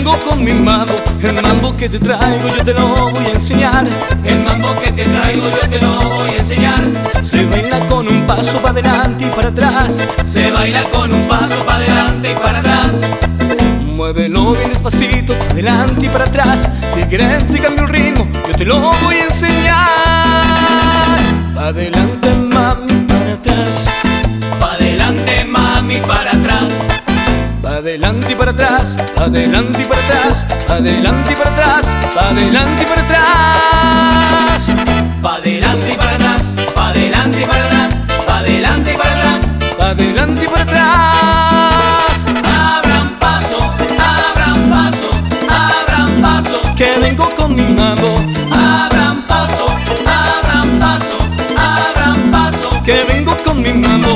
vengo con mi mambo. El mambo que te traigo yo te lo voy a enseñar. El mambo que te traigo yo te lo voy a enseñar. Se baila con un paso para adelante y para atrás. Se baila con un paso para adelante y para atrás. Muévelo bien despacito, para adelante y para atrás. Si quieres te cambio el ritmo, yo te lo voy a enseñar. Pa' adelante mami, para atrás. Pa' adelante mami, para atrás. Pa' adelante y para atrás, pa' adelante y para atrás, pa' adelante y para atrás, pa' adelante y para atrás. Pa' adelante y para atrás, pa' adelante y para atrás, pa' adelante y para atrás, Pa' adelante y para atrás. Abran paso, abran paso, abran paso. Que vengo con mi mambo. Abran paso, abran paso, abran paso. Que vengo con mi mambo.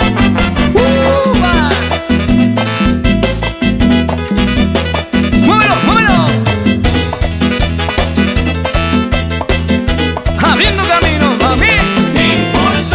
¡Muévelo, muévelo! Abriendo camino, mami. Impulso.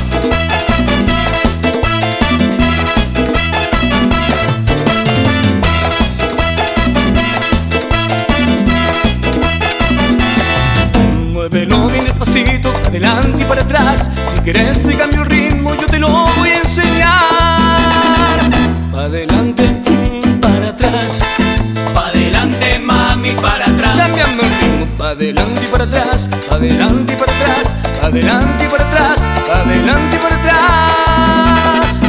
Muévelo bien despacito, para adelante y para atrás. Si quieres te cambio el ritmo, yo te lo voy a enseñar. Pa' adelante, para atrás. Pa' adelante mami, para atrás. Cambiando el ritmo, pa' adelante y para atrás, pa' adelante y para atrás, pa' adelante y para atrás, pa' adelante y para atrás.